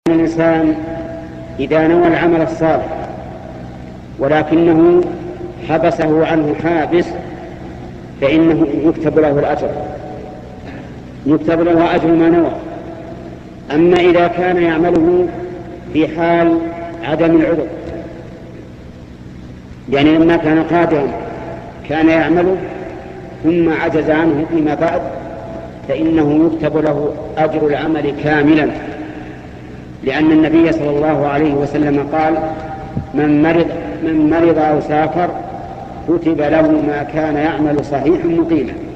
الإنسان إذا نوى العمل الصالح ولكنه حبسه عنه حابس فإنه يكتب له الأجر، يكتب له أجر ما نوى. أما إذا كان يعمله في حال عدم العذر، يعني لما كان قادرا كان يعمله ثم عجز عنه فيما بعد فإنه يكتب له أجر العمل كاملا، لأن النبي صلى الله عليه وسلم قال: من مرض أو سافر كتب له ما كان يعمل صحيح مقيما.